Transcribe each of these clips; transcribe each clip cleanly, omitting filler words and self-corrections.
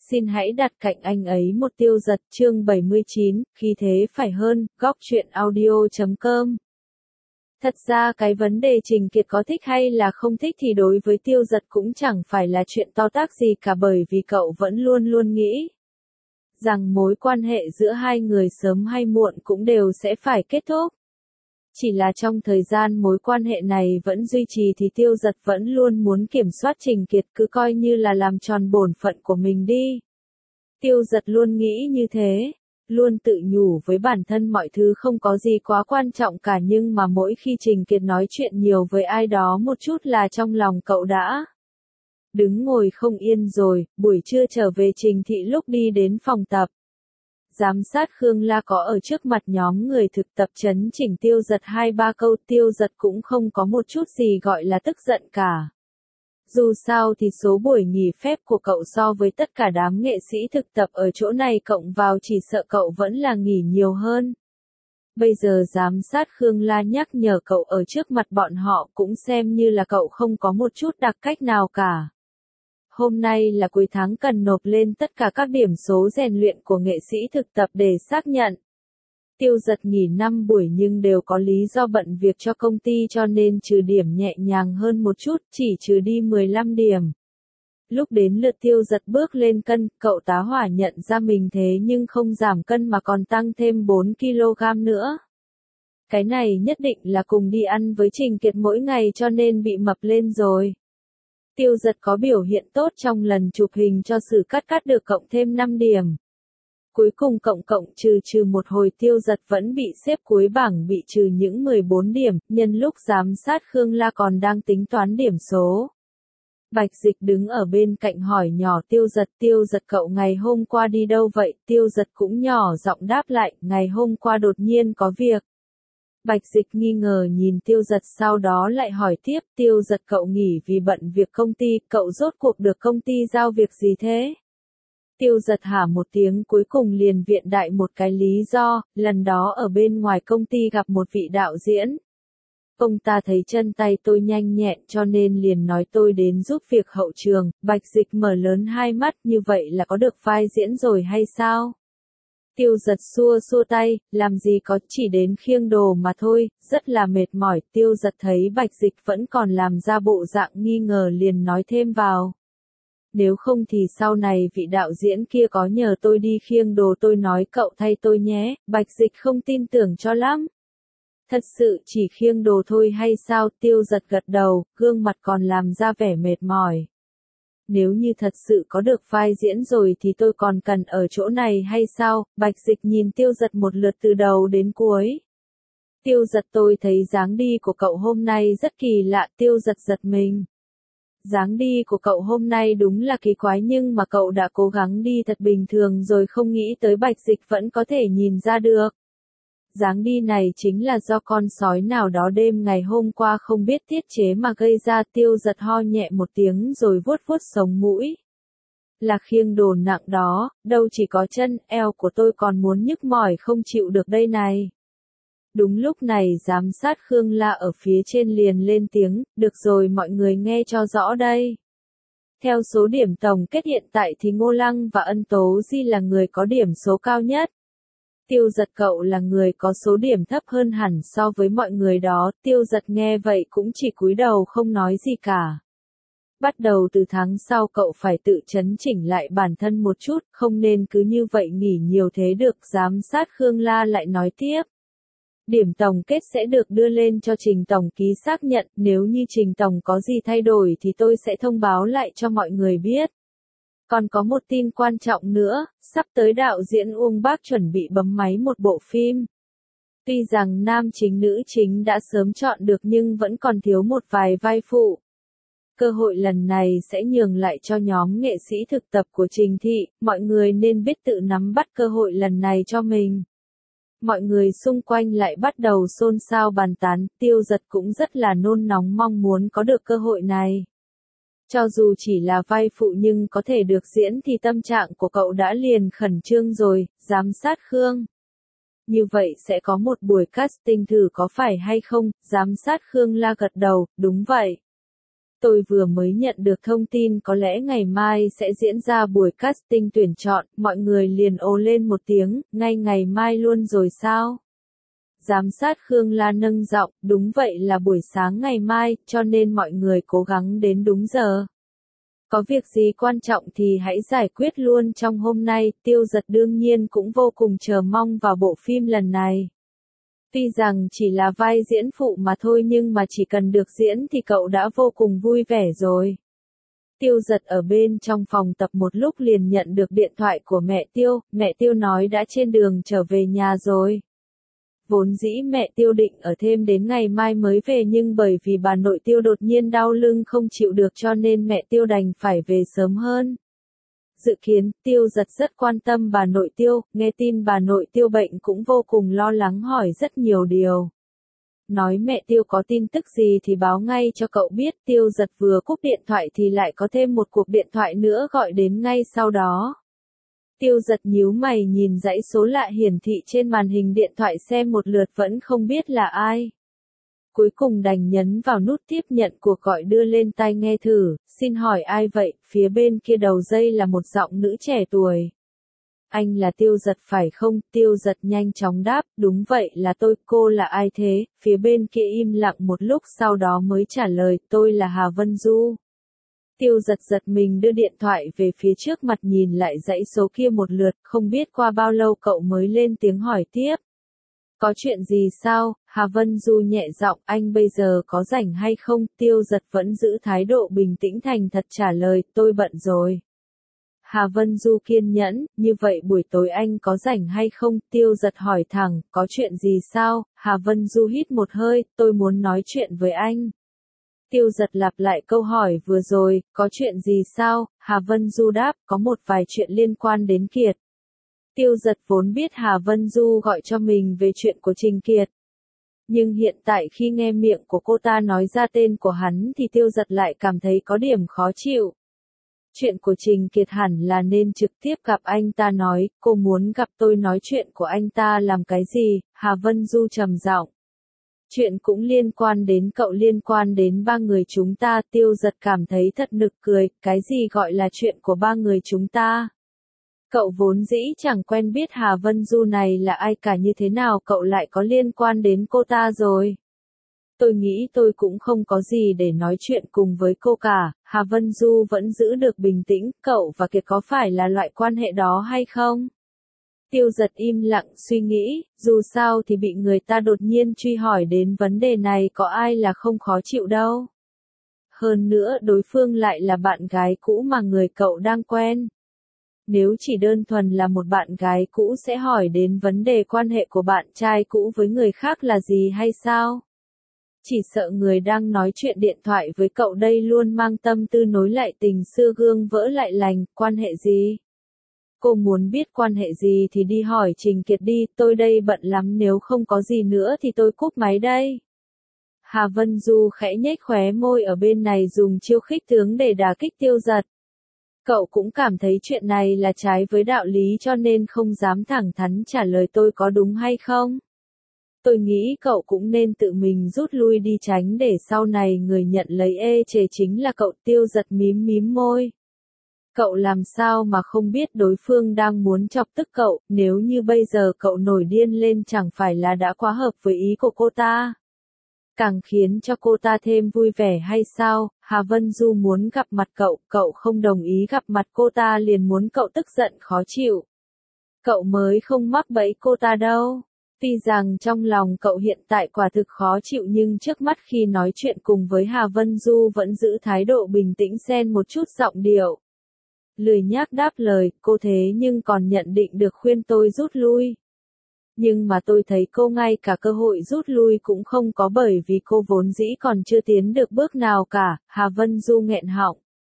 xin hãy đặt cạnh anh ấy một Tiêu Dật chương 79, khí thế phải hơn, góc truyện audio.com. Thật ra cái vấn đề Trình Kiệt có thích hay là không thích thì đối với Tiêu Dật cũng chẳng phải là chuyện to tát gì cả, bởi vì cậu vẫn luôn luôn nghĩ rằng mối quan hệ giữa hai người sớm hay muộn cũng đều sẽ phải kết thúc. Chỉ là trong thời gian mối quan hệ này vẫn duy trì thì Tiêu Dật vẫn luôn muốn kiểm soát Trình Kiệt, cứ coi như là làm tròn bổn phận của mình đi. Tiêu Dật luôn nghĩ như thế, luôn tự nhủ với bản thân mọi thứ không có gì quá quan trọng cả, nhưng mà mỗi khi Trình Kiệt nói chuyện nhiều với ai đó một chút là trong lòng cậu đã đứng ngồi không yên rồi. Buổi trưa trở về Trình Thị lúc đi đến phòng tập giám sát, Khương La có ở trước mặt nhóm người thực tập chấn chỉnh Tiêu Dật 2-3 câu. Tiêu Dật cũng không có một chút gì gọi là tức giận cả. Dù sao thì số buổi nghỉ phép của cậu so với tất cả đám nghệ sĩ thực tập ở chỗ này cộng vào chỉ sợ cậu vẫn là nghỉ nhiều hơn. Bây giờ giám sát Khương La nhắc nhở cậu ở trước mặt bọn họ cũng xem như là cậu không có một chút đặc cách nào cả. Hôm nay là cuối tháng, cần nộp lên tất cả các điểm số rèn luyện của nghệ sĩ thực tập để xác nhận. Tiêu Dật nghỉ 5 buổi nhưng đều có lý do bận việc cho công ty, cho nên trừ điểm nhẹ nhàng hơn một chút, chỉ trừ đi 15 điểm. Lúc đến lượt Tiêu Dật bước lên cân, cậu tá hỏa nhận ra mình thế nhưng không giảm cân mà còn tăng thêm 4 kg nữa. Cái này nhất định là cùng đi ăn với Trình Kiệt mỗi ngày cho nên bị mập lên rồi. Tiêu Dật có biểu hiện tốt trong lần chụp hình cho sự cắt được cộng thêm 5 điểm. Cuối cùng cộng trừ một hồi Tiêu Dật vẫn bị xếp cuối bảng, bị trừ những 14 điểm. Nhân lúc giám sát Khương La còn đang tính toán điểm số, Bạch Dịch đứng ở bên cạnh hỏi nhỏ Tiêu Dật cậu ngày hôm qua đi đâu vậy? Tiêu Dật cũng nhỏ giọng đáp lại, ngày hôm qua đột nhiên có việc. Bạch Dịch nghi ngờ nhìn Tiêu Dật, sau đó lại hỏi tiếp, Tiêu Dật cậu nghỉ vì bận việc công ty, cậu rốt cuộc được công ty giao việc gì thế? Tiêu Dật hả một tiếng, cuối cùng liền viện đại một cái lý do, lần đó ở bên ngoài công ty gặp một vị đạo diễn. Ông ta thấy chân tay tôi nhanh nhẹn cho nên liền nói tôi đến giúp việc hậu trường. Bạch Dịch mở lớn hai mắt, như vậy là có được vai diễn rồi hay sao? Tiêu Dật xua tay, làm gì có, chỉ đến khiêng đồ mà thôi, rất là mệt mỏi. Tiêu Dật thấy Bạch Dịch vẫn còn làm ra bộ dạng nghi ngờ liền nói thêm vào. Nếu không thì sau này vị đạo diễn kia có nhờ tôi đi khiêng đồ tôi nói cậu thay tôi nhé. Bạch Dịch không tin tưởng cho lắm. Thật sự chỉ khiêng đồ thôi hay sao? Tiêu Dật gật đầu, gương mặt còn làm ra vẻ mệt mỏi. Nếu như thật sự có được vai diễn rồi thì tôi còn cần ở chỗ này hay sao? Bạch Dịch nhìn Tiêu Dật một lượt từ đầu đến cuối. Tiêu Dật, tôi thấy dáng đi của cậu hôm nay rất kỳ lạ. Tiêu Dật giật mình. Dáng đi của cậu hôm nay đúng là kỳ quái, nhưng mà cậu đã cố gắng đi thật bình thường rồi, không nghĩ tới Bạch Dịch vẫn có thể nhìn ra được. Dáng đi này chính là do con sói nào đó đêm ngày hôm qua không biết tiết chế mà gây ra. Tiêu Dật ho nhẹ một tiếng rồi vuốt sống mũi. Là khiêng đồ nặng đó, đâu chỉ có chân, eo của tôi còn muốn nhức mỏi không chịu được đây này. Đúng lúc này giám sát Khương La ở phía trên liền lên tiếng, được rồi mọi người nghe cho rõ đây. Theo số điểm tổng kết hiện tại thì Ngô Lăng và Ân Tố Di là người có điểm số cao nhất. Tiêu Dật cậu là người có số điểm thấp hơn hẳn so với mọi người đó. Tiêu Dật nghe vậy cũng chỉ cúi đầu không nói gì cả. Bắt đầu từ tháng sau cậu phải tự chấn chỉnh lại bản thân một chút, không nên cứ như vậy nghỉ nhiều thế được. Giám sát Khương La lại nói tiếp. Điểm tổng kết sẽ được đưa lên cho Trình tổng ký xác nhận, nếu như Trình tổng có gì thay đổi thì tôi sẽ thông báo lại cho mọi người biết. Còn có một tin quan trọng nữa, sắp tới đạo diễn Uông Bác chuẩn bị bấm máy một bộ phim. Tuy rằng nam chính nữ chính đã sớm chọn được nhưng vẫn còn thiếu một vài vai phụ. Cơ hội lần này sẽ nhường lại cho nhóm nghệ sĩ thực tập của Trình Thị, mọi người nên biết tự nắm bắt cơ hội lần này cho mình. Mọi người xung quanh lại bắt đầu xôn xao bàn tán, Tiêu Dật cũng rất là nôn nóng mong muốn có được cơ hội này. Cho dù chỉ là vai phụ nhưng có thể được diễn thì tâm trạng của cậu đã liền khẩn trương rồi. Giám sát Khương. Như vậy sẽ có một buổi casting thử có phải hay không? Giám sát Khương La gật đầu, đúng vậy. Tôi vừa mới nhận được thông tin có lẽ ngày mai sẽ diễn ra buổi casting tuyển chọn, mọi người liền ồ lên một tiếng, ngay ngày mai luôn rồi sao? Giám sát Khương La nâng giọng, đúng vậy là buổi sáng ngày mai, cho nên mọi người cố gắng đến đúng giờ. Có việc gì quan trọng thì hãy giải quyết luôn trong hôm nay, Tiêu Dật đương nhiên cũng vô cùng chờ mong vào bộ phim lần này. Tuy rằng chỉ là vai diễn phụ mà thôi nhưng mà chỉ cần được diễn thì cậu đã vô cùng vui vẻ rồi. Tiêu Dật ở bên trong phòng tập một lúc liền nhận được điện thoại của mẹ Tiêu nói đã trên đường trở về nhà rồi. Vốn dĩ mẹ Tiêu định ở thêm đến ngày mai mới về nhưng bởi vì bà nội Tiêu đột nhiên đau lưng không chịu được cho nên mẹ Tiêu đành phải về sớm hơn. Dự kiến, Tiêu Dật rất quan tâm bà nội Tiêu, nghe tin bà nội Tiêu bệnh cũng vô cùng lo lắng hỏi rất nhiều điều. Nói mẹ Tiêu có tin tức gì thì báo ngay cho cậu biết, Tiêu Dật vừa cúp điện thoại thì lại có thêm một cuộc điện thoại nữa gọi đến ngay sau đó. Tiêu Dật nhíu mày nhìn dãy số lạ hiển thị trên màn hình điện thoại xem một lượt vẫn không biết là ai. Cuối cùng đành nhấn vào nút tiếp nhận cuộc gọi đưa lên tai nghe thử, xin hỏi ai vậy, phía bên kia đầu dây là một giọng nữ trẻ tuổi. Anh là Tiêu Dật phải không? Tiêu Dật nhanh chóng đáp, đúng vậy là tôi, cô là ai thế? Phía bên kia im lặng một lúc sau đó mới trả lời, tôi là Hà Vân Du. Tiêu Dật giật mình đưa điện thoại về phía trước mặt nhìn lại dãy số kia một lượt, không biết qua bao lâu cậu mới lên tiếng hỏi tiếp. Có chuyện gì sao? Hà Vân Du nhẹ giọng, anh bây giờ có rảnh hay không? Tiêu Dật vẫn giữ thái độ bình tĩnh thành thật trả lời, tôi bận rồi. Hà Vân Du kiên nhẫn, như vậy buổi tối anh có rảnh hay không? Tiêu Dật hỏi thẳng, có chuyện gì sao? Hà Vân Du hít một hơi, tôi muốn nói chuyện với anh. Tiêu Dật lặp lại câu hỏi vừa rồi, có chuyện gì sao? Hà Vân Du đáp, có một vài chuyện liên quan đến Kiệt. Tiêu Dật vốn biết Hà Vân Du gọi cho mình về chuyện của Trình Kiệt. Nhưng hiện tại khi nghe miệng của cô ta nói ra tên của hắn thì Tiêu Dật lại cảm thấy có điểm khó chịu. Chuyện của Trình Kiệt hẳn là nên trực tiếp gặp anh ta nói, cô muốn gặp tôi nói chuyện của anh ta làm cái gì? Hà Vân Du trầm giọng. Chuyện cũng liên quan đến cậu, liên quan đến ba người chúng ta. Tiêu Dật cảm thấy thật nực cười, cái gì gọi là chuyện của ba người chúng ta? Cậu vốn dĩ chẳng quen biết Hà Vân Du này là ai cả, như thế nào cậu lại có liên quan đến cô ta rồi? Tôi nghĩ tôi cũng không có gì để nói chuyện cùng với cô cả. Hà Vân Du vẫn giữ được bình tĩnh, cậu và Kiệt có phải là loại quan hệ đó hay không? Tiêu Dật im lặng suy nghĩ, dù sao thì bị người ta đột nhiên truy hỏi đến vấn đề này có ai là không khó chịu đâu. Hơn nữa đối phương lại là bạn gái cũ mà người cậu đang quen. Nếu chỉ đơn thuần là một bạn gái cũ sẽ hỏi đến vấn đề quan hệ của bạn trai cũ với người khác là gì hay sao? Chỉ sợ người đang nói chuyện điện thoại với cậu đây luôn mang tâm tư nối lại tình xưa gương vỡ lại lành, quan hệ gì? Cô muốn biết quan hệ gì thì đi hỏi Trình Kiệt đi, tôi đây bận lắm, nếu không có gì nữa thì tôi cúp máy đây. Hà Vân Du khẽ nhếch khóe môi ở bên này dùng chiêu khích tướng để đả kích Tiêu Dật. Cậu cũng cảm thấy chuyện này là trái với đạo lý cho nên không dám thẳng thắn trả lời tôi có đúng hay không. Tôi nghĩ cậu cũng nên tự mình rút lui đi tránh để sau này người nhận lấy ê chề chính là cậu. Tiêu Dật mím mím môi. Cậu làm sao mà không biết đối phương đang muốn chọc tức cậu, nếu như bây giờ cậu nổi điên lên chẳng phải là đã quá hợp với ý của cô ta. Càng khiến cho cô ta thêm vui vẻ hay sao? Hà Vân Du muốn gặp mặt cậu, cậu không đồng ý gặp mặt cô ta liền muốn cậu tức giận khó chịu. Cậu mới không mắc bẫy cô ta đâu. Tuy rằng trong lòng cậu hiện tại quả thực khó chịu nhưng trước mắt khi nói chuyện cùng với Hà Vân Du vẫn giữ thái độ bình tĩnh xen một chút giọng điệu. Lười nhác đáp lời, cô thế nhưng còn nhận định được khuyên tôi rút lui. Nhưng mà tôi thấy cô ngay cả cơ hội rút lui cũng không có bởi vì cô vốn dĩ còn chưa tiến được bước nào cả. Hà Vân Du nghẹn họng.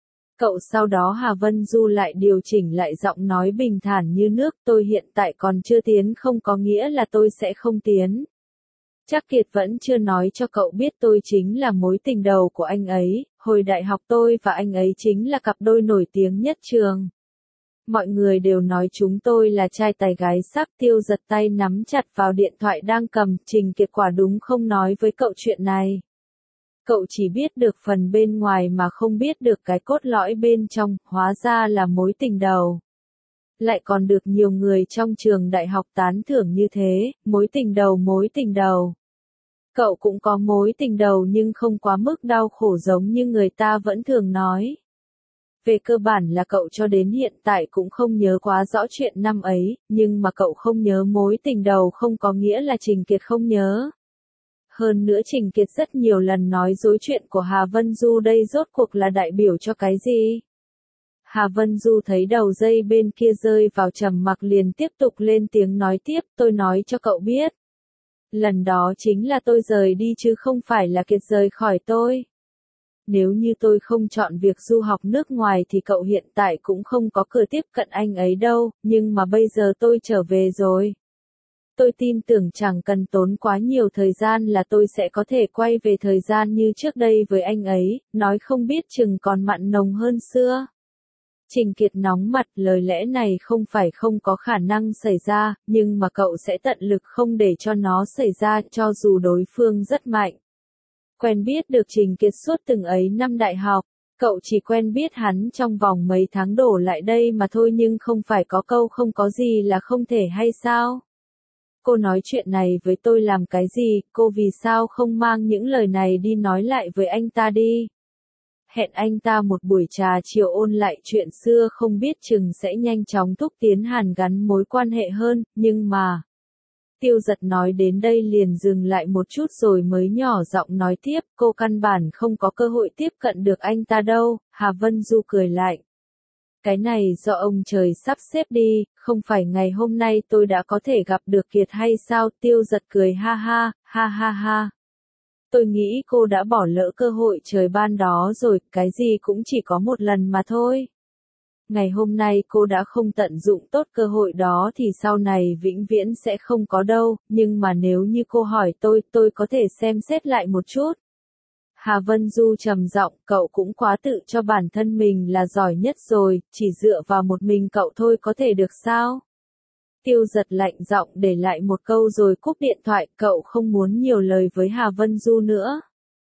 Cậu sau đó Hà Vân Du lại điều chỉnh lại giọng nói bình thản như nước, tôi hiện tại còn chưa tiến không có nghĩa là tôi sẽ không tiến. Chắc Kiệt vẫn chưa nói cho cậu biết tôi chính là mối tình đầu của anh ấy, hồi đại học tôi và anh ấy chính là cặp đôi nổi tiếng nhất trường. Mọi người đều nói chúng tôi là trai tài gái sắc. Tiêu Dật tay nắm chặt vào điện thoại đang cầm, Trình Kiệt quả đúng không nói với cậu chuyện này. Cậu chỉ biết được phần bên ngoài mà không biết được cái cốt lõi bên trong, hóa ra là mối tình đầu. Lại còn được nhiều người trong trường đại học tán thưởng như thế, mối tình đầu mối tình đầu. Cậu cũng có mối tình đầu nhưng không quá mức đau khổ giống như người ta vẫn thường nói. Về cơ bản là cậu cho đến hiện tại cũng không nhớ quá rõ chuyện năm ấy, nhưng mà cậu không nhớ mối tình đầu không có nghĩa là Trình Kiệt không nhớ. Hơn nữa Trình Kiệt rất nhiều lần nói dối chuyện của Hà Vân Du đây rốt cuộc là đại biểu cho cái gì? Hà Vân Du thấy đầu dây bên kia rơi vào trầm mặc liền tiếp tục lên tiếng nói tiếp, tôi nói cho cậu biết. Lần đó chính là tôi rời đi chứ không phải là Kiệt rời khỏi tôi. Nếu như tôi không chọn việc du học nước ngoài thì cậu hiện tại cũng không có cơ tiếp cận anh ấy đâu, nhưng mà bây giờ tôi trở về rồi. Tôi tin tưởng chẳng cần tốn quá nhiều thời gian là tôi sẽ có thể quay về thời gian như trước đây với anh ấy, nói không biết chừng còn mặn nồng hơn xưa. Trình Kiệt nóng mặt, lời lẽ này không phải không có khả năng xảy ra, nhưng mà cậu sẽ tận lực không để cho nó xảy ra cho dù đối phương rất mạnh. Quen biết được Trình Kiệt suốt từng ấy năm đại học, cậu chỉ quen biết hắn trong vòng mấy tháng đổ lại đây mà thôi nhưng không phải có câu không có gì là không thể hay sao? Cô nói chuyện này với tôi làm cái gì, cô vì sao không mang những lời này đi nói lại với anh ta đi? Hẹn anh ta một buổi trà chiều ôn lại chuyện xưa không biết chừng sẽ nhanh chóng thúc tiến hàn gắn mối quan hệ hơn, nhưng mà... Tiêu Giật nói đến đây liền dừng lại một chút rồi mới nhỏ giọng nói tiếp, cô căn bản không có cơ hội tiếp cận được anh ta đâu, Hà Vân Du cười lại. Cái này do ông trời sắp xếp đi, không phải ngày hôm nay tôi đã có thể gặp được Kiệt hay sao? Tiêu Giật cười ha ha, ha ha ha. Tôi nghĩ cô đã bỏ lỡ cơ hội trời ban đó rồi, cái gì cũng chỉ có một lần mà thôi. Ngày hôm nay cô đã không tận dụng tốt cơ hội đó thì sau này vĩnh viễn sẽ không có đâu, nhưng mà nếu như cô hỏi tôi có thể xem xét lại một chút. Hà Vân Du trầm giọng, cậu cũng quá tự cho bản thân mình là giỏi nhất rồi, chỉ dựa vào một mình cậu thôi có thể được sao? Tiêu Giật lạnh giọng để lại một câu rồi cúp điện thoại, cậu không muốn nhiều lời với Hà Vân Du nữa.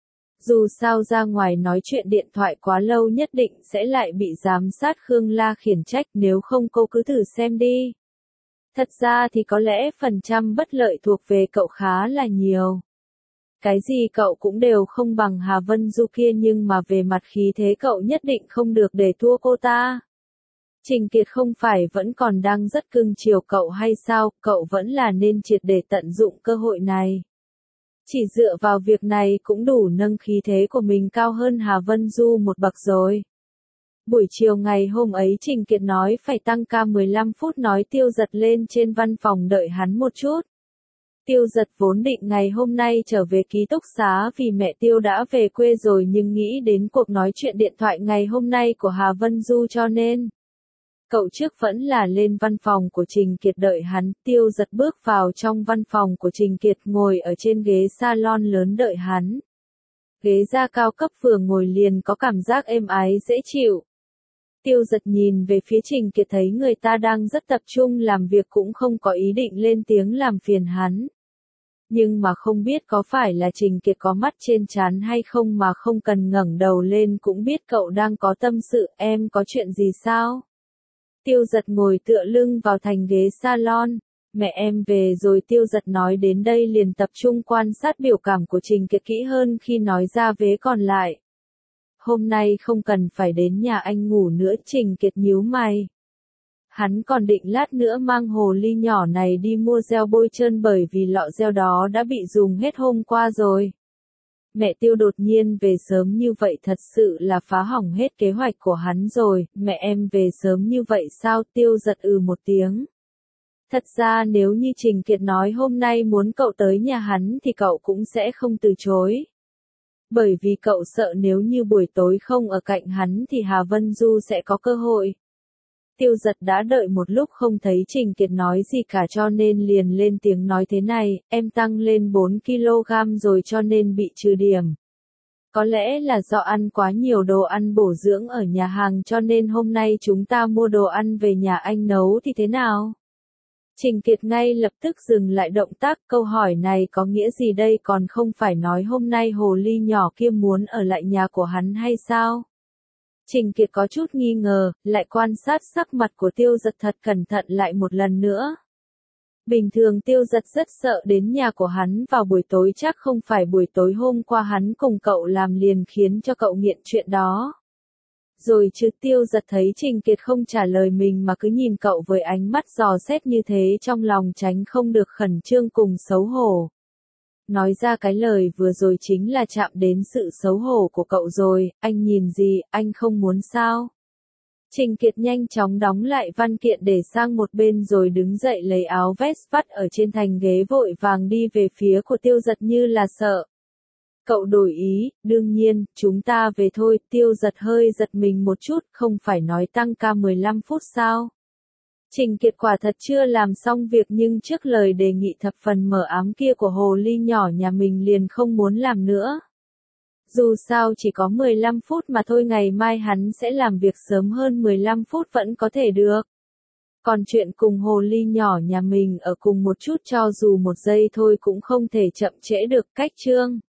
Dù sao ra ngoài nói chuyện điện thoại quá lâu nhất định sẽ lại bị giám sát Khương La khiển trách, nếu không cô cứ thử xem đi. Thật ra thì có lẽ phần trăm bất lợi thuộc về cậu khá là nhiều. Cái gì cậu cũng đều không bằng Hà Vân Du kia nhưng mà về mặt khí thế cậu nhất định không được để thua cô ta. Trình Kiệt không phải vẫn còn đang rất cưng chiều cậu hay sao, cậu vẫn là nên triệt để tận dụng cơ hội này. Chỉ dựa vào việc này cũng đủ nâng khí thế của mình cao hơn Hà Vân Du một bậc rồi. Buổi chiều ngày hôm ấy Trình Kiệt nói phải tăng ca 15 phút nói Tiêu Giật lên trên văn phòng đợi hắn một chút. Tiêu Giật vốn định ngày hôm nay trở về ký túc xá vì mẹ Tiêu đã về quê rồi nhưng nghĩ đến cuộc nói chuyện điện thoại ngày hôm nay của Hà Vân Du cho nên. Cậu trước vẫn là lên văn phòng của Trình Kiệt đợi hắn, Tiêu Giật bước vào trong văn phòng của Trình Kiệt ngồi ở trên ghế salon lớn đợi hắn. Ghế da cao cấp vừa ngồi liền có cảm giác êm ái dễ chịu. Tiêu Giật nhìn về phía Trình Kiệt thấy người ta đang rất tập trung làm việc cũng không có ý định lên tiếng làm phiền hắn. Nhưng mà không biết có phải là Trình Kiệt có mắt trên trán hay không mà không cần ngẩng đầu lên cũng biết cậu đang có tâm sự, em có chuyện gì sao? Tiêu Giật ngồi tựa lưng vào thành ghế salon. Mẹ em về rồi. Tiêu Giật nói đến đây liền tập trung quan sát biểu cảm của Trình Kiệt kỹ hơn khi nói ra vế còn lại. Hôm nay không cần phải đến nhà anh ngủ nữa. Trình Kiệt nhíu mày. Hắn còn định lát nữa mang hồ ly nhỏ này đi mua gel bôi trơn bởi vì lọ gel đó đã bị dùng hết hôm qua rồi. Mẹ Tiêu đột nhiên về sớm như vậy thật sự là phá hỏng hết kế hoạch của hắn rồi, mẹ em về sớm như vậy sao? Tiêu Giật một tiếng. Thật ra nếu như Trình Kiệt nói hôm nay muốn cậu tới nhà hắn thì cậu cũng sẽ không từ chối. Bởi vì cậu sợ nếu như buổi tối không ở cạnh hắn thì Hà Vân Du sẽ có cơ hội. Tiêu Giật đã đợi một lúc không thấy Trình Kiệt nói gì cả cho nên liền lên tiếng nói thế này, em tăng lên 4 kg rồi cho nên bị trừ điểm. Có lẽ là do ăn quá nhiều đồ ăn bổ dưỡng ở nhà hàng cho nên hôm nay chúng ta mua đồ ăn về nhà anh nấu thì thế nào? Trình Kiệt ngay lập tức dừng lại động tác, câu hỏi này có nghĩa gì đây, còn không phải nói hôm nay hồ ly nhỏ kia muốn ở lại nhà của hắn hay sao? Trình Kiệt có chút nghi ngờ, lại quan sát sắc mặt của Tiêu Giật thật cẩn thận lại một lần nữa. Bình thường Tiêu Giật rất sợ đến nhà của hắn vào buổi tối, chắc không phải buổi tối hôm qua hắn cùng cậu làm liền khiến cho cậu nghiện chuyện đó. Rồi chứ. Tiêu Giật thấy Trình Kiệt không trả lời mình mà cứ nhìn cậu với ánh mắt dò xét như thế, trong lòng tránh không được khẩn trương cùng xấu hổ. Nói ra cái lời vừa rồi chính là chạm đến sự xấu hổ của cậu rồi, anh nhìn gì, anh không muốn sao? Trình Kiệt nhanh chóng đóng lại văn kiện để sang một bên rồi đứng dậy lấy áo vest vắt ở trên thành ghế, vội vàng đi về phía của Tiêu Giật như là sợ. Cậu đổi ý, đương nhiên, chúng ta về thôi. Tiêu Giật hơi giật mình một chút, không phải nói tăng ca 15 phút sao? Trình Kiệt quả thật chưa làm xong việc, nhưng trước lời đề nghị thập phần mờ ám kia của hồ ly nhỏ nhà mình liền không muốn làm nữa. Dù sao chỉ có 15 phút mà thôi, ngày mai hắn sẽ làm việc sớm hơn 15 phút vẫn có thể được. Còn chuyện cùng hồ ly nhỏ nhà mình ở cùng một chút cho dù một giây thôi cũng không thể chậm trễ được. Cách chương